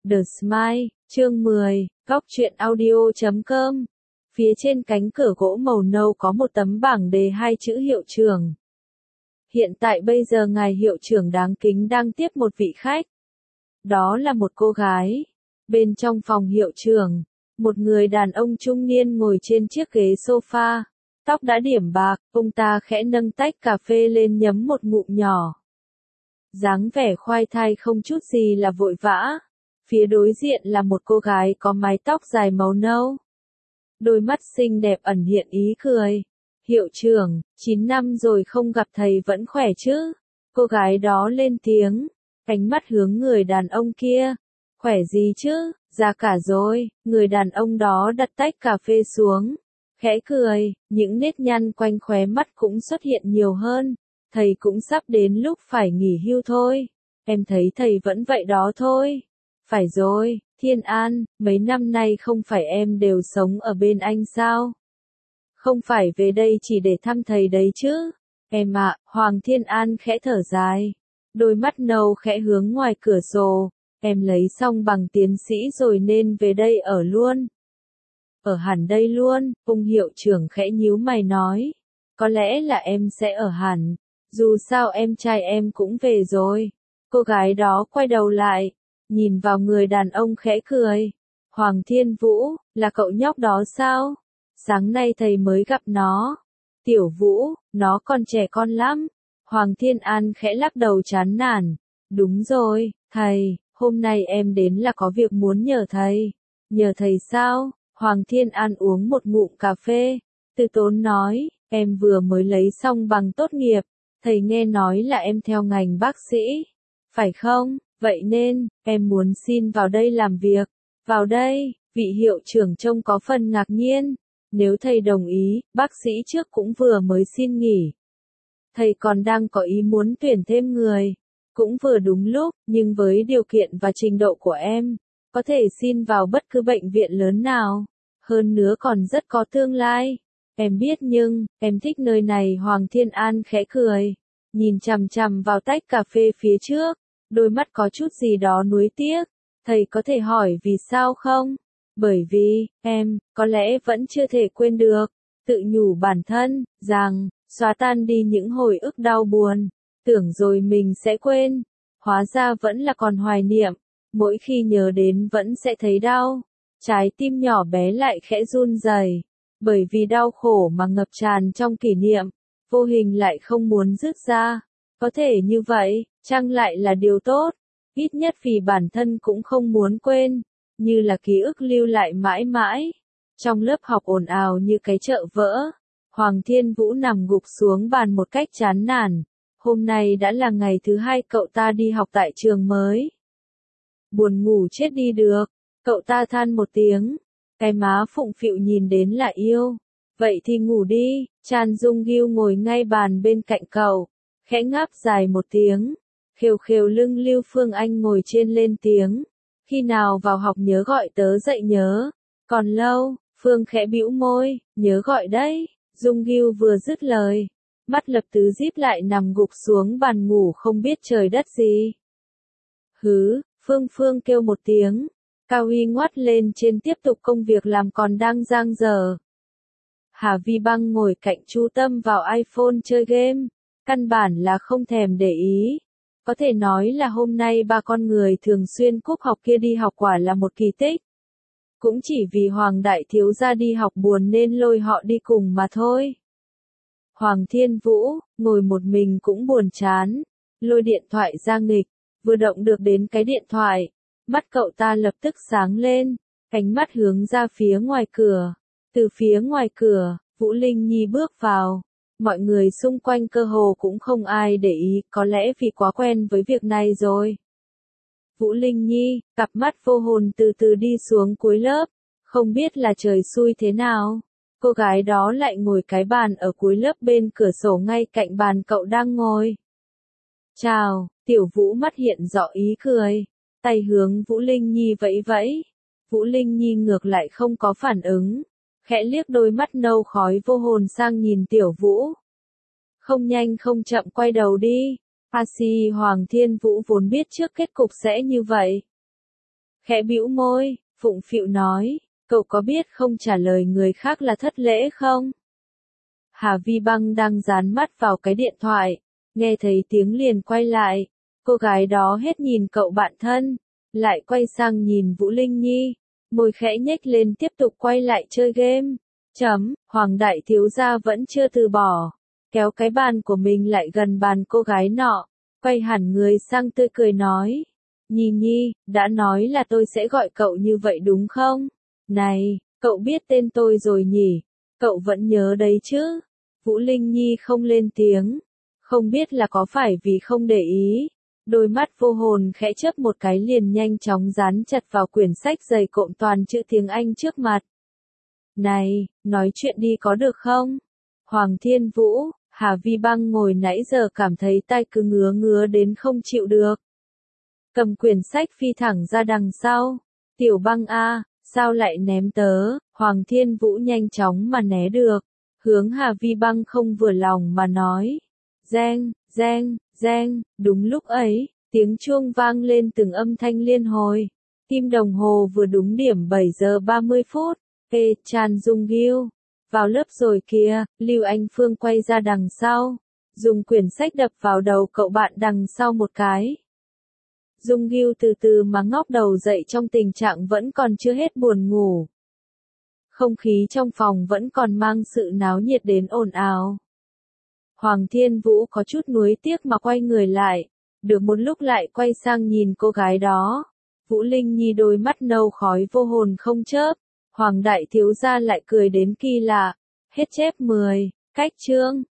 The Smile, chương 10, góc truyện audio.com. Phía trên cánh cửa gỗ màu nâu có một tấm bảng đề hai chữ hiệu trưởng. Hiện tại bây giờ ngài hiệu trưởng đáng kính đang tiếp một vị khách. Đó là một cô gái. Bên trong phòng hiệu trưởng, một người đàn ông trung niên ngồi trên chiếc ghế sofa. Tóc đã điểm bạc, ông ta khẽ nâng tách cà phê lên nhấm một ngụm nhỏ. Dáng vẻ khoai thai không chút gì là vội vã. Phía đối diện là một cô gái có mái tóc dài màu nâu. Đôi mắt xinh đẹp ẩn hiện ý cười. Hiệu trưởng, 9 năm rồi không gặp thầy vẫn khỏe chứ? Cô gái đó lên tiếng, ánh mắt hướng người đàn ông kia. Khỏe gì chứ, già cả rồi. Người đàn ông đó đặt tách cà phê xuống. Khẽ cười, những nếp nhăn quanh khóe mắt cũng xuất hiện nhiều hơn. Thầy cũng sắp đến lúc phải nghỉ hưu thôi. Em thấy thầy vẫn vậy đó thôi. Phải rồi, Thiên An, mấy năm nay không phải em đều sống ở bên anh sao? Không phải về đây chỉ để thăm thầy đấy chứ? Em ạ, Hoàng Thiên An khẽ thở dài. Đôi mắt nâu khẽ hướng ngoài cửa sổ. Em lấy xong bằng tiến sĩ rồi nên về đây ở luôn. Ở hẳn đây luôn, ông hiệu trưởng khẽ nhíu mày nói. Có lẽ là em sẽ ở hẳn. Dù sao em trai em cũng về rồi. Cô gái đó quay đầu lại. Nhìn vào người đàn ông khẽ cười. Hoàng Thiên Vũ, là cậu nhóc đó sao? Sáng nay thầy mới gặp nó. Tiểu Vũ, nó còn trẻ con lắm. Hoàng Thiên An khẽ lắc đầu chán nản. Đúng rồi, thầy, hôm nay em đến là có việc muốn nhờ thầy. Nhờ thầy sao? Hoàng Thiên An uống một ngụm cà phê. Từ tốn nói, em vừa mới lấy xong bằng tốt nghiệp. Thầy nghe nói là em theo ngành bác sĩ. Phải không? Vậy nên, em muốn xin vào đây làm việc. Vào đây, vị hiệu trưởng trông có phần ngạc nhiên. Nếu thầy đồng ý, bác sĩ trước cũng vừa mới xin nghỉ. Thầy còn đang có ý muốn tuyển thêm người. Cũng vừa đúng lúc, nhưng với điều kiện và trình độ của em, có thể xin vào bất cứ bệnh viện lớn nào. Hơn nữa còn rất có tương lai. Em biết nhưng, em thích nơi này. Hoàng Thiên An khẽ cười. Nhìn chằm chằm vào tách cà phê phía trước. Đôi mắt có chút gì đó nuối tiếc. Thầy có thể hỏi vì sao không? Bởi vì, em, có lẽ vẫn chưa thể quên được. Tự nhủ bản thân, rằng, xóa tan đi những hồi ức đau buồn. Tưởng rồi mình sẽ quên. Hóa ra vẫn là còn hoài niệm. Mỗi khi nhớ đến vẫn sẽ thấy đau. Trái tim nhỏ bé lại khẽ run rẩy. Bởi vì đau khổ mà ngập tràn trong kỷ niệm. Vô hình lại không muốn dứt ra. Có thể như vậy, chăng lại là điều tốt, ít nhất vì bản thân cũng không muốn quên, như là ký ức lưu lại mãi mãi. Trong lớp học ồn ào như cái chợ vỡ, Hoàng Thiên Vũ nằm gục xuống bàn một cách chán nản. Hôm nay đã là ngày thứ hai cậu ta đi học tại trường mới. Buồn ngủ chết đi được, cậu ta than một tiếng, cái má phụng phịu nhìn đến là yêu. Vậy thì ngủ đi. Chan Dung Gil ngồi ngay bàn bên cạnh cậu. Khẽ ngáp dài một tiếng. Khều khều lưng Lưu Phương Anh ngồi trên lên tiếng. Khi nào vào học nhớ gọi tớ dậy nhớ. Còn lâu, Phương khẽ bĩu môi, nhớ gọi đấy. Dung Gil vừa dứt lời. Mắt lập tứ díp lại nằm gục xuống bàn ngủ không biết trời đất gì. Hứ, Phương kêu một tiếng. Cao Huy ngoắt lên trên tiếp tục công việc làm còn đang dang dở. Hà Vi Băng ngồi cạnh Chu Tâm vào iPhone chơi game. Căn bản là không thèm để ý. Có thể nói là hôm nay ba con người thường xuyên cúp học kia đi học quả là một kỳ tích. Cũng chỉ vì Hoàng Đại Thiếu Gia đi học buồn nên lôi họ đi cùng mà thôi. Hoàng Thiên Vũ, ngồi một mình cũng buồn chán. Lôi điện thoại ra nghịch, vừa động được đến cái điện thoại. Mắt cậu ta lập tức sáng lên, ánh mắt hướng ra phía ngoài cửa. Từ phía ngoài cửa, Vũ Linh Nhi bước vào. Mọi người xung quanh cơ hồ cũng không ai để ý, có lẽ vì quá quen với việc này rồi. Vũ Linh Nhi, cặp mắt vô hồn từ từ đi xuống cuối lớp, không biết là trời xui thế nào. Cô gái đó lại ngồi cái bàn ở cuối lớp bên cửa sổ ngay cạnh bàn cậu đang ngồi. Chào, Tiểu Vũ mắt hiện rõ ý cười, tay hướng Vũ Linh Nhi vẫy vẫy. Vũ Linh Nhi ngược lại không có phản ứng. Khẽ liếc đôi mắt nâu khói vô hồn sang nhìn Tiểu Vũ. Không nhanh không chậm quay đầu đi. Hoàng Thiên Vũ vốn biết trước kết cục sẽ như vậy. Khẽ bĩu môi, phụng phịu nói, cậu có biết không trả lời người khác là thất lễ không? Hà Vi Băng đang dán mắt vào cái điện thoại, nghe thấy tiếng liền quay lại, cô gái đó hết nhìn cậu bạn thân, lại quay sang nhìn Vũ Linh Nhi, môi khẽ nhếch lên tiếp tục quay lại chơi game. Hoàng đại thiếu gia vẫn chưa từ bỏ, kéo cái bàn của mình lại gần bàn cô gái nọ, quay hẳn người sang tươi cười nói, Nhi Nhi, đã nói là tôi sẽ gọi cậu như vậy đúng không? Này, cậu biết tên tôi rồi nhỉ? Cậu vẫn nhớ đấy chứ? Vũ Linh Nhi không lên tiếng, không biết là có phải vì không để ý. Đôi mắt vô hồn khẽ chớp một cái liền nhanh chóng dán chặt vào quyển sách dày cộm toàn chữ tiếng Anh trước mặt. Này, nói chuyện đi có được không? Hoàng Thiên Vũ, Hà Vi Băng ngồi nãy giờ cảm thấy tai cứ ngứa ngứa đến không chịu được. Cầm quyển sách phi thẳng ra đằng sau. Tiểu Băng a, sao lại ném tớ? Hoàng Thiên Vũ nhanh chóng mà né được. Hướng Hà Vi Băng không vừa lòng mà nói. Reng, reng, reng, đúng lúc ấy, tiếng chuông vang lên từng âm thanh liên hồi. Kim đồng hồ vừa đúng điểm 7 giờ 30 phút. Chan Dung Gil. Vào lớp rồi kìa, Lưu Anh Phương quay ra đằng sau. Dùng quyển sách đập vào đầu cậu bạn đằng sau một cái. Dung Gil từ từ mà ngóc đầu dậy trong tình trạng vẫn còn chưa hết buồn ngủ. Không khí trong phòng vẫn còn mang sự náo nhiệt đến ồn ào. Hoàng Thiên Vũ có chút nuối tiếc mà quay người lại, được một lúc lại quay sang nhìn cô gái đó. Vũ Linh Nhi đôi mắt nâu khói vô hồn không chớp, Hoàng đại thiếu gia lại cười đến kỳ lạ. Hết chép 10, cách chương.